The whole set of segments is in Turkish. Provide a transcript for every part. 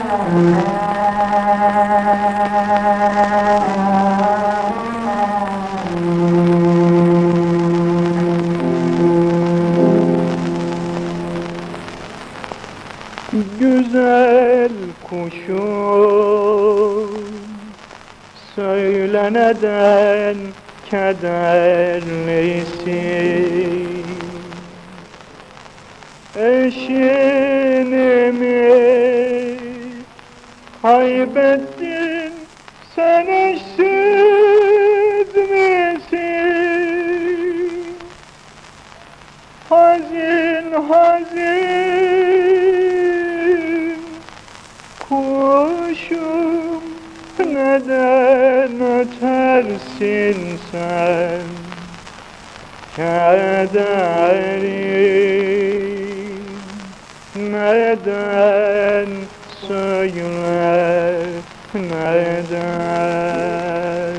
Güzel kuşum, söyle neden kederlisin? Eşini mi kaybettin, sen eşsiz misin? Hazin hazin kuşum, neden ötersin sen? Kederin neden, söyle neden?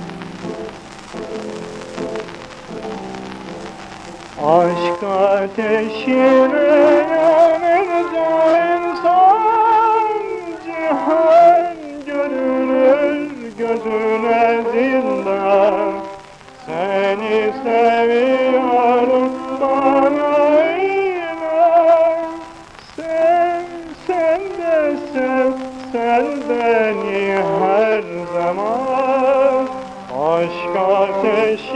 Aşk ateşine yanınca insan, cihan görünür gözüne zindan. Seni seviyorum, bana inan. Sen de sev, sen beni her zaman. Aşk ateşi